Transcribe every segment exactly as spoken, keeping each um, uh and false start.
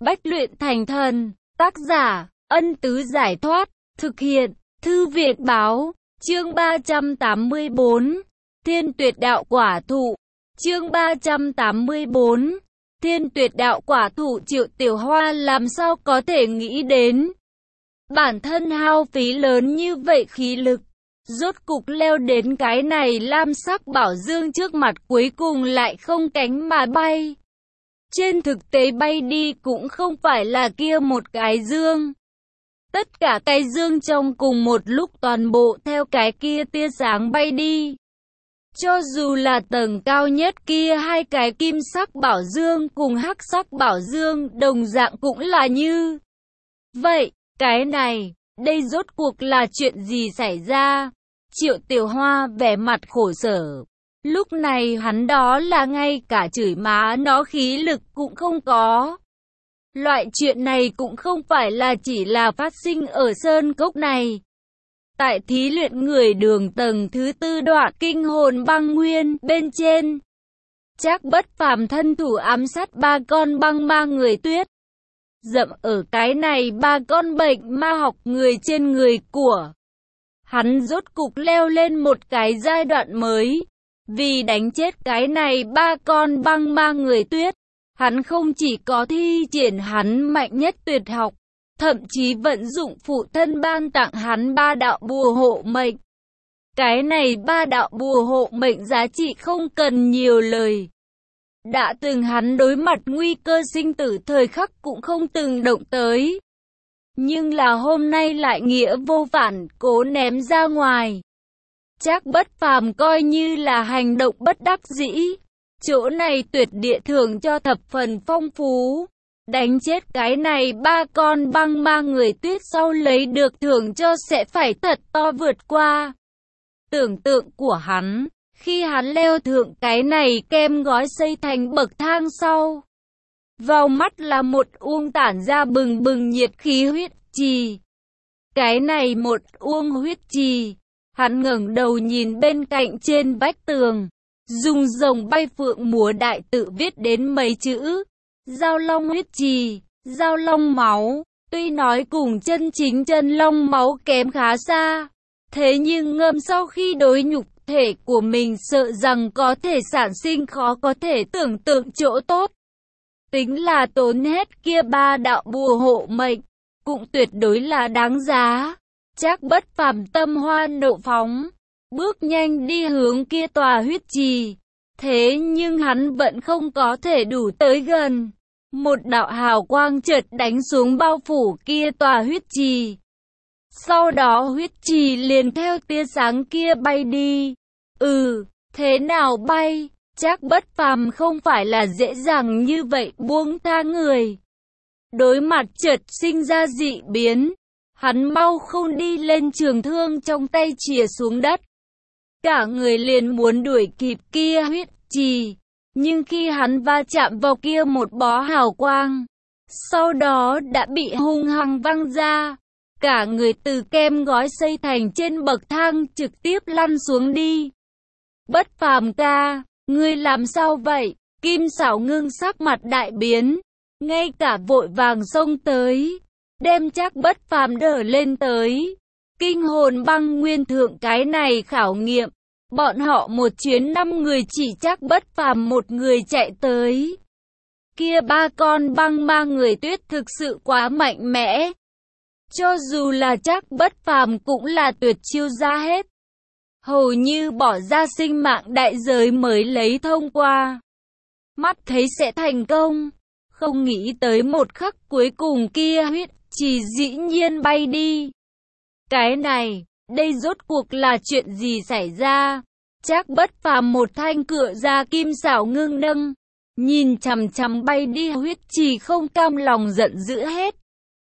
Bách luyện thành thần. Tác giả, Ân Tứ Giải Thoát. Thực hiện, Thư Việt Báo. Chương ba trăm tám mươi bốn. Thiên Tuyệt Đạo Quả Thụ. Chương ba trăm tám mươi bốn. Thiên Tuyệt Đạo Quả Thụ. Triệu Tiểu Hoa làm sao có thể nghĩ đến bản thân hao phí lớn như vậy khí lực, rốt cục leo đến cái này lam sắc bảo dương trước mặt, cuối cùng lại không cánh mà bay. Trên thực tế bay đi cũng không phải là kia một cái dương. Tất cả cái dương trong cùng một lúc toàn bộ theo cái kia tia sáng bay đi. Cho dù là tầng cao nhất kia hai cái kim sắc bảo dương cùng hắc sắc bảo dương đồng dạng cũng là như vậy. Cái này, đây rốt cuộc là chuyện gì xảy ra? Triệu Tiểu Hoa vẻ mặt khổ sở. Lúc này hắn đó là ngay cả chửi má nó khí lực cũng không có. Loại chuyện này cũng không phải là chỉ là phát sinh ở sơn cốc này. Tại thí luyện người đường tầng thứ tư đoạn kinh hồn băng nguyên bên trên, Trác Bất Phàm thân thủ ám sát ba con băng ma người tuyết. Dậm ở cái này ba con bệnh ma học người trên người của hắn, rốt cục leo lên một cái giai đoạn mới. Vì đánh chết cái này ba con băng ma người tuyết, hắn không chỉ có thi triển hắn mạnh nhất tuyệt học, thậm chí vận dụng phụ thân ban tặng hắn ba đạo bùa hộ mệnh. Cái này ba đạo bùa hộ mệnh giá trị không cần nhiều lời. Đã từng hắn đối mặt nguy cơ sinh tử thời khắc cũng không từng động tới. Nhưng là hôm nay lại nghĩa vô phản cố ném ra ngoài. Trác Bất Phàm coi như là hành động bất đắc dĩ. Chỗ này tuyệt địa thưởng cho thập phần phong phú. Đánh chết cái này ba con băng ma người tuyết sau lấy được thưởng cho sẽ phải thật to vượt qua tưởng tượng của hắn. Khi hắn leo thượng cái này kem gói xây thành bậc thang sau, vào mắt là một uông tản ra bừng bừng nhiệt khí huyết trì. Cái này một uông huyết trì, hắn ngẩng đầu nhìn bên cạnh trên vách tường, dùng rồng bay phượng múa đại tự viết đến mấy chữ: Giao Long huyết trì, Giao Long máu. Tuy nói cùng chân chính chân long máu kém khá xa, thế nhưng ngâm sau khi đối nhục thể của mình sợ rằng có thể sản sinh khó có thể tưởng tượng chỗ tốt. Tính là tốn hết kia ba đạo bùa hộ mệnh, cũng tuyệt đối là đáng giá. Trác Bất Phàm tâm hoa nộ phóng, bước nhanh đi hướng kia tòa huyết trì. Thế nhưng hắn vẫn không có thể đủ tới gần. Một đạo hào quang chợt đánh xuống bao phủ kia tòa huyết trì. Sau đó huyết trì liền theo tia sáng kia bay đi. Ừ, thế nào bay? Trác Bất Phàm không phải là dễ dàng như vậy buông tha người. Đối mặt chợt sinh ra dị biến, hắn mau không đi lên trường thương trong tay chìa xuống đất. Cả người liền muốn đuổi kịp kia huyết trì, nhưng khi hắn va chạm vào kia một bó hào quang, sau đó đã bị hung hăng văng ra. Cả người từ kem gói xây thành trên bậc thang trực tiếp lăn xuống đi. Bất Phàm ca, ngươi làm sao vậy? Kim Sảo Ngưng sắc mặt đại biến, ngay cả vội vàng xông tới, đem Trác Bất Phàm đỡ lên tới. Kinh hồn băng nguyên thượng cái này khảo nghiệm, bọn họ một chuyến năm người chỉ Trác Bất Phàm một người chạy tới. Kia ba con băng ma người tuyết thực sự quá mạnh mẽ. Cho dù là Trác Bất Phàm cũng là tuyệt chiêu ra hết. Hầu như bỏ ra sinh mạng đại giới mới lấy thông qua. Mắt thấy sẽ thành công, không nghĩ tới một khắc cuối cùng kia huyết trì dĩ nhiên bay đi. Cái này, đây rốt cuộc là chuyện gì xảy ra? Trác Bất Phàm một thanh cựa ra Kim Sảo Ngưng nâng, nhìn chằm chằm bay đi huyết trì không cam lòng giận dữ hết.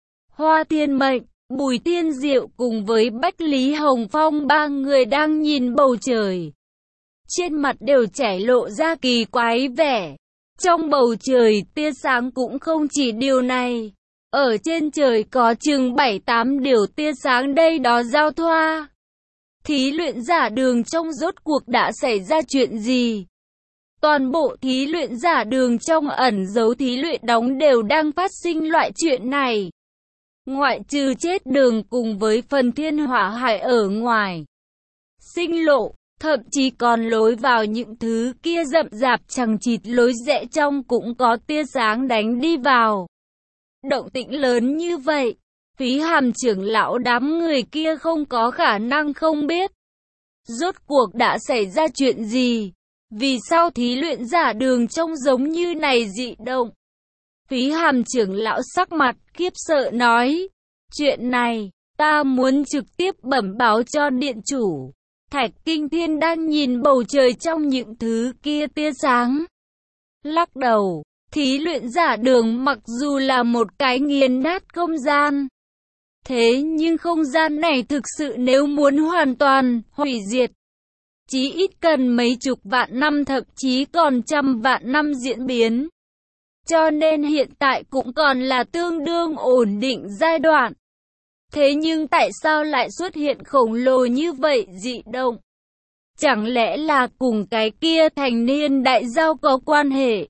Hoa Thiên Mệnh, Bùi Thiên Diệu cùng với Bách Lý Hồng Phong ba người đang nhìn bầu trời. Trên mặt đều chảy lộ ra kỳ quái vẻ. Trong bầu trời tia sáng cũng không chỉ điều này. Ở trên trời có chừng bảy tám điều tia sáng đây đó giao thoa. Thí luyện giả đường trong rốt cuộc đã xảy ra chuyện gì? toàn bộ thí luyện giả đường trong ẩn giấu thí luyện đóng đều đang phát sinh loại chuyện này. Ngoại trừ chết đường cùng với phần thiên hỏa hải ở ngoài. Sinh lộ, thậm chí còn lối vào những thứ kia rậm rạp chằng chịt lối rẽ trong cũng có tia sáng đánh đi vào. Động tĩnh lớn như vậy, Phí Hàm trưởng lão đám người kia không có khả năng không biết. Rốt cuộc đã xảy ra chuyện gì? Vì sao thí luyện giả đường trông giống như này dị động? Phí Hàm trưởng lão sắc mặt khiếp sợ nói, chuyện này, ta muốn trực tiếp bẩm báo cho điện chủ. Thạch Kinh Thiên đang nhìn bầu trời trong những thứ kia tia sáng. Lắc đầu, thí luyện giả đường mặc dù là một cái nghiền nát không gian. Thế nhưng không gian này thực sự nếu muốn hoàn toàn hủy diệt, chí ít cần mấy chục vạn năm thậm chí còn trăm vạn năm diễn biến. Cho nên hiện tại cũng còn là tương đương ổn định giai đoạn. Thế nhưng tại sao lại xuất hiện khổng lồ như vậy dị động? Chẳng lẽ là cùng cái kia thành niên đại giao có quan hệ?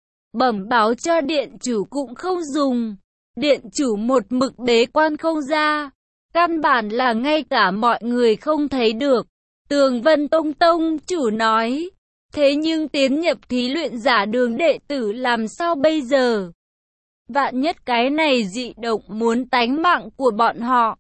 Bẩm báo cho điện chủ cũng không dùng. Điện chủ một mực bế quan không ra. Căn bản là ngay cả mọi người không thấy được. Tường Vân Tông Tông chủ nói. Thế nhưng tiến nhập thí luyện giả đường đệ tử làm sao bây giờ? Vạn nhất cái này dị động muốn tánh mạng của bọn họ.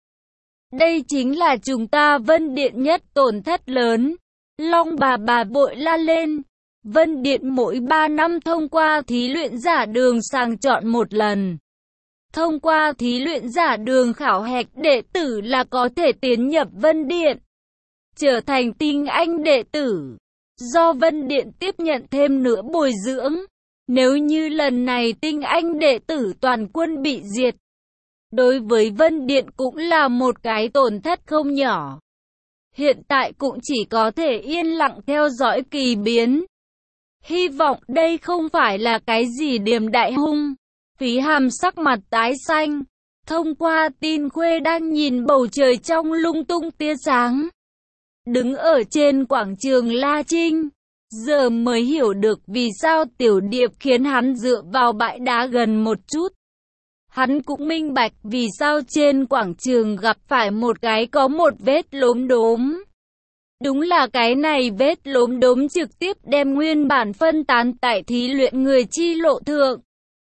Đây chính là chúng ta Vân Điện nhất tổn thất lớn. Long bà bà bội la lên. Vân Điện mỗi ba năm thông qua thí luyện giả đường sàng chọn một lần. Thông qua thí luyện giả đường khảo hạch đệ tử là có thể tiến nhập Vân Điện. Trở thành tinh anh đệ tử. Do Vân Điện tiếp nhận thêm nữa bồi dưỡng. Nếu như lần này tinh anh đệ tử toàn quân bị diệt. Đối với Vân Điện cũng là một cái tổn thất không nhỏ. Hiện tại cũng chỉ có thể yên lặng theo dõi kỳ biến. Hy vọng đây không phải là cái gì điềm đại hung. Phí Hàm sắc mặt tái xanh. Thông qua tin khuê đang nhìn bầu trời trong lung tung tia sáng. Đứng ở trên quảng trường La Trinh. Giờ mới hiểu được vì sao Tiểu Điệp khiến hắn dựa vào bãi đá gần một chút. Hắn cũng minh bạch vì sao trên quảng trường gặp phải một cái có một vết lốm đốm. Đúng là cái này vết lốm đốm trực tiếp đem nguyên bản phân tán tại thí luyện người chi lộ thượng.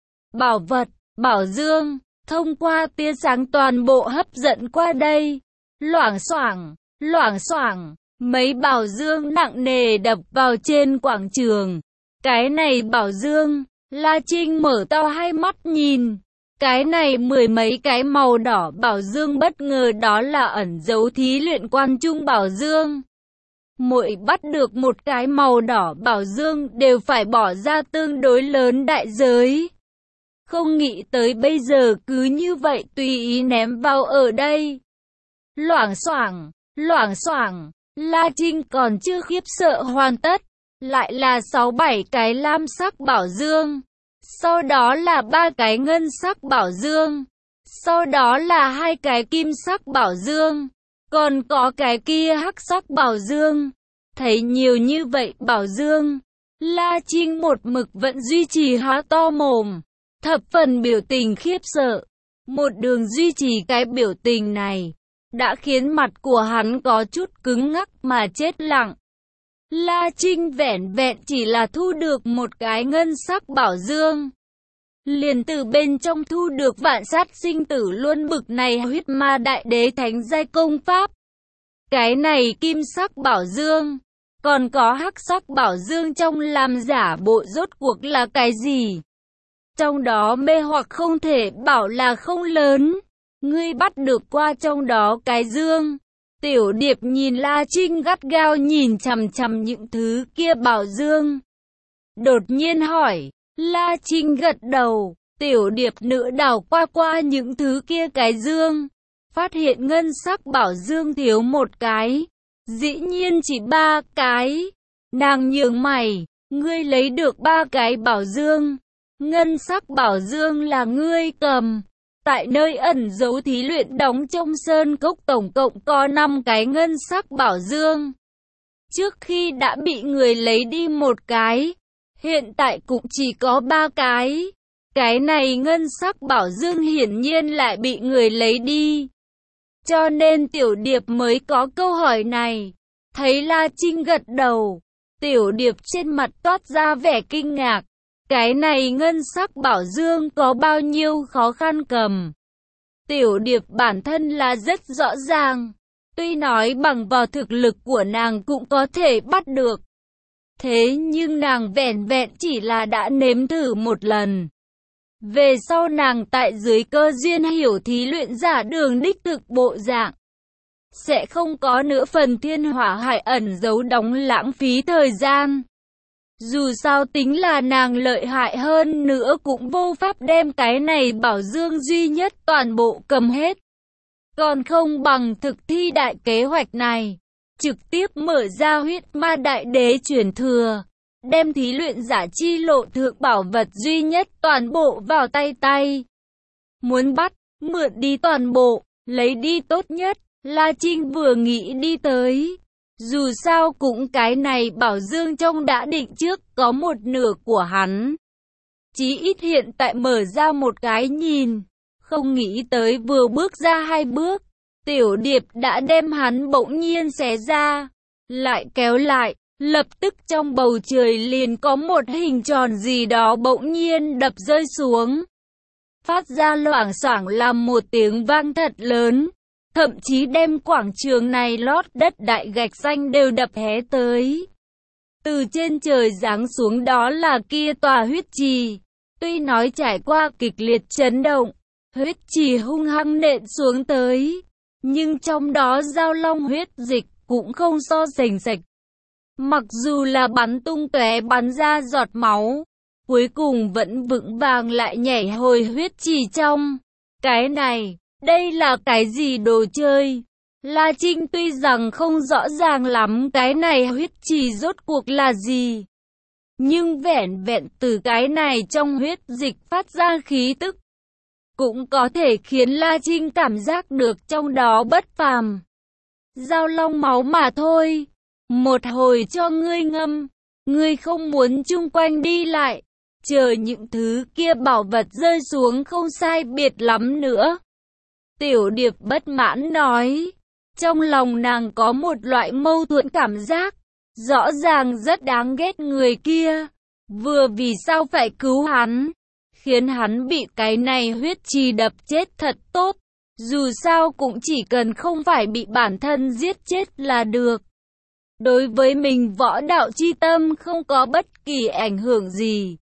Bảo vật, bảo dương, thông qua tia sáng toàn bộ hấp dẫn qua đây. Loảng xoảng, loảng xoảng, mấy bảo dương nặng nề đập vào trên quảng trường. Cái này bảo dương, La Trinh mở to hai mắt nhìn. Cái này mười mấy cái màu đỏ bảo dương bất ngờ đó là ẩn dấu thí luyện quan trung bảo dương. Mỗi bắt được một cái màu đỏ bảo dương đều phải bỏ ra tương đối lớn đại giới. Không nghĩ tới bây giờ cứ như vậy tùy ý ném vào ở đây. Loảng xoảng, loảng xoảng, La Trinh còn chưa khiếp sợ hoàn tất. Lại là sáu bảy cái lam sắc bảo dương. Sau đó là ba cái ngân sắc bảo dương. Sau đó là hai cái kim sắc bảo dương. Còn có cái kia hắc sắc bảo dương. Thấy nhiều như vậy bảo dương. La Trinh một mực vẫn duy trì há to mồm. Thập phần biểu tình khiếp sợ. Một đường duy trì cái biểu tình này. Đã khiến mặt của hắn có chút cứng ngắc mà chết lặng. La Trinh vẻn vẹn chỉ là thu được một cái ngân sắc bảo dương. Liền từ bên trong thu được vạn sát sinh tử luôn bực này huyết ma đại đế thánh giai công pháp. Cái này kim sắc bảo dương. Còn có hắc sắc bảo dương trong làm giả bộ rốt cuộc là cái gì? Trong đó mê hoặc không thể bảo là không lớn. Ngươi bắt được qua trong đó cái dương. Tiểu Điệp nhìn La Trinh gắt gao nhìn chằm chằm những thứ kia bảo dương. Đột nhiên hỏi. La Trinh gật đầu. Tiểu Điệp nữ đảo qua qua những thứ kia cái dương. Phát hiện ngân sắc bảo dương thiếu một cái. Dĩ nhiên chỉ ba cái. Nàng nhướng mày. Ngươi lấy được ba cái bảo dương. Ngân sắc bảo dương là ngươi cầm. Tại nơi ẩn giấu thí luyện đóng trong sơn cốc tổng cộng có năm cái ngân sắc bảo dương. Trước khi đã bị người lấy đi một cái. Hiện tại cũng chỉ có ba cái. Cái này ngân sắc bảo dương hiển nhiên lại bị người lấy đi. Cho nên Tiểu Điệp mới có câu hỏi này. Thấy La Trinh gật đầu, Tiểu Điệp trên mặt toát ra vẻ kinh ngạc. Cái này ngân sắc bảo dương có bao nhiêu khó khăn cầm. Tiểu Điệp bản thân là rất rõ ràng. Tuy nói bằng vào thực lực của nàng cũng có thể bắt được. Thế nhưng nàng vẻn vẹn chỉ là đã nếm thử một lần. Về sau nàng tại dưới cơ duyên hiểu thí luyện giả đường đích thực bộ dạng. Sẽ không có nữa phần thiên hỏa hải ẩn giấu đóng lãng phí thời gian. Dù sao tính là nàng lợi hại hơn nữa cũng vô pháp đem cái này bảo dương duy nhất toàn bộ cầm hết. Còn không bằng thực thi đại kế hoạch này. Trực tiếp mở ra huyết ma đại đế truyền thừa. Đem thí luyện giả chi lộ thượng bảo vật duy nhất toàn bộ vào tay tay. Muốn bắt, mượn đi toàn bộ, lấy đi tốt nhất. La Trinh vừa nghĩ đi tới. Dù sao cũng cái này bảo dương trong đã định trước có một nửa của hắn. Chí ít hiện tại mở ra một cái nhìn. Không nghĩ tới vừa bước ra hai bước. Tiểu Điệp đã đem hắn bỗng nhiên xé ra. Lại kéo lại. Lập tức trong bầu trời liền có một hình tròn gì đó bỗng nhiên đập rơi xuống. Phát ra loảng xoảng làm một tiếng vang thật lớn. Thậm chí đem quảng trường này lót đất đại gạch xanh đều đập hé tới. Từ trên trời giáng xuống đó là kia tòa huyết trì. Tuy nói trải qua kịch liệt chấn động, huyết trì hung hăng nện xuống tới. Nhưng trong đó giao long huyết dịch cũng không so sánh sạch. Mặc dù là bắn tung tóe bắn ra giọt máu, cuối cùng vẫn vững vàng lại nhảy hồi huyết trì trong. Cái này, đây là cái gì đồ chơi? La Trinh tuy rằng không rõ ràng lắm cái này huyết trì rốt cuộc là gì. Nhưng vẻn vẹn từ cái này trong huyết dịch phát ra khí tức. Cũng có thể khiến La Trinh cảm giác được trong đó bất phàm. Giao long máu mà thôi. Một hồi cho ngươi ngâm. Ngươi không muốn chung quanh đi lại. Chờ những thứ kia bảo vật rơi xuống không sai biệt lắm nữa. Tiểu Điệp bất mãn nói. Trong lòng nàng có một loại mâu thuẫn cảm giác. Rõ ràng rất đáng ghét người kia. Vừa vì sao phải cứu hắn. Khiến hắn bị cái này huyết trì đập chết thật tốt. Dù sao cũng chỉ cần không phải bị bản thân giết chết là được. Đối với mình võ đạo chi tâm không có bất kỳ ảnh hưởng gì.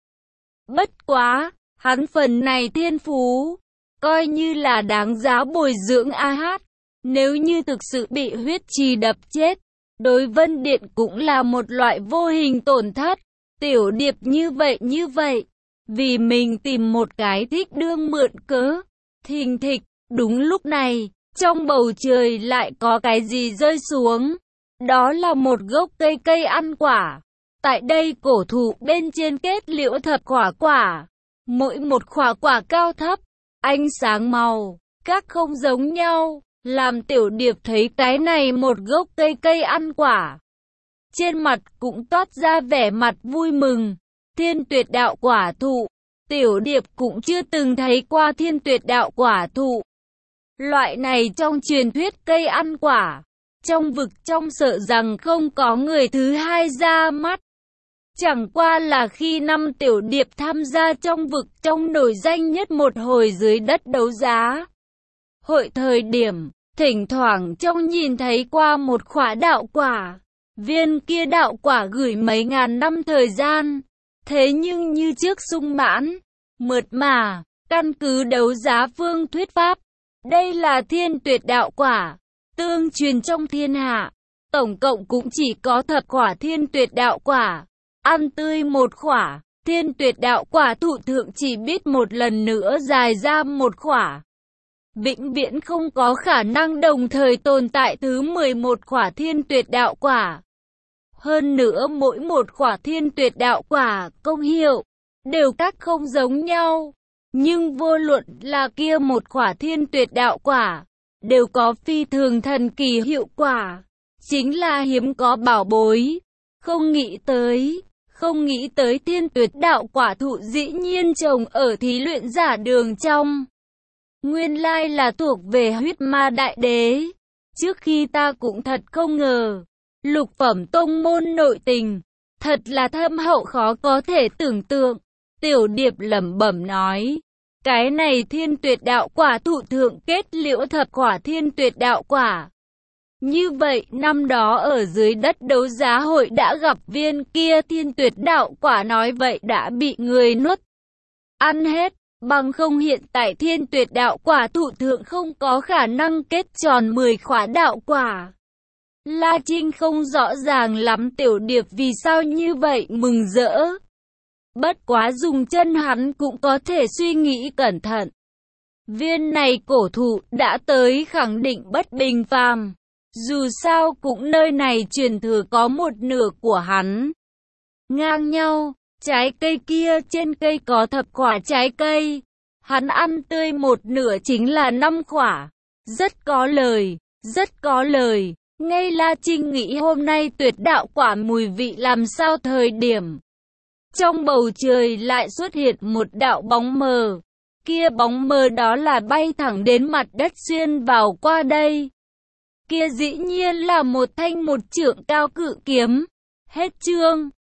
Bất quá, hắn phần này thiên phú, coi như là đáng giá bồi dưỡng a hát. Nếu như thực sự bị huyết trì đập chết, đối Vân Điện cũng là một loại vô hình tổn thất. Tiểu Điệp như vậy như vậy, vì mình tìm một cái thích đương mượn cớ. Thình thịch, đúng lúc này, trong bầu trời lại có cái gì rơi xuống. Đó là một gốc cây cây ăn quả. Tại đây cổ thụ bên trên kết liễu thập quả quả. Mỗi một quả quả cao thấp, ánh sáng màu, các không giống nhau. Làm Tiểu Điệp thấy cái này một gốc cây cây ăn quả. Trên mặt cũng toát ra vẻ mặt vui mừng. Thiên tuyệt đạo quả thụ. Tiểu Điệp cũng chưa từng thấy qua thiên tuyệt đạo quả thụ. Loại này trong truyền thuyết cây ăn quả. Trong vực trong sợ rằng không có người thứ hai ra mắt. Chẳng qua là khi năm Tiểu Điệp tham gia trong vực trong nổi danh nhất một hồi dưới đất đấu giá. Hội thời điểm, thỉnh thoảng trong nhìn thấy qua một khỏa đạo quả. Viên kia đạo quả gửi mấy ngàn năm thời gian. Thế nhưng như trước sung mãn, mượt mà, căn cứ đấu giá phương thuyết pháp. Đây là thiên tuyệt đạo quả. Tương truyền trong thiên hạ, tổng cộng cũng chỉ có thập quả thiên tuyệt đạo quả. Ăn tươi một quả, thiên tuyệt đạo quả thụ thượng chỉ biết một lần nữa dài ra một quả. Vĩnh viễn không có khả năng đồng thời tồn tại thứ mười một quả thiên tuyệt đạo quả. Hơn nữa mỗi một quả thiên tuyệt đạo quả công hiệu đều các không giống nhau. Nhưng vô luận là kia một quả thiên tuyệt đạo quả, đều có phi thường thần kỳ hiệu quả. Chính là hiếm có bảo bối. Không nghĩ tới, Không nghĩ tới thiên tuyệt đạo quả thụ dĩ nhiên trồng ở thí luyện giả đường trong. Nguyên lai là thuộc về huyết ma đại đế. Trước khi ta cũng thật không ngờ. Lục phẩm tông môn nội tình. Thật là thâm hậu khó có thể tưởng tượng. Tiểu Điệp lẩm bẩm nói. Cái này thiên tuyệt đạo quả thụ thượng kết liễu thập quả thiên tuyệt đạo quả. Như vậy năm đó ở dưới đất đấu giá hội đã gặp viên kia thiên tuyệt đạo quả, nói vậy đã bị người nuốt ăn hết. Bằng không hiện tại thiên tuyệt đạo quả thụ thượng không có khả năng kết tròn mười khóa đạo quả. La Trinh không rõ ràng lắm Tiểu Điệp vì sao như vậy mừng rỡ. Bất quá dùng chân hắn cũng có thể suy nghĩ cẩn thận. Viên này cổ thụ đã tới khẳng định bất bình phàm. Dù sao cũng nơi này truyền thừa có một nửa của hắn. Ngang nhau, trái cây kia trên cây có thập quả trái cây. Hắn ăn tươi một nửa chính là năm quả. Rất có lời, rất có lời. Ngay La Trinh nghĩ hôm nay tuyệt đạo quả mùi vị làm sao thời điểm. Trong bầu trời lại xuất hiện một đạo bóng mờ. Kia bóng mờ đó là bay thẳng đến mặt đất xuyên vào qua đây. Kia dĩ nhiên là một thanh một trượng cao cự kiếm. Hết chương.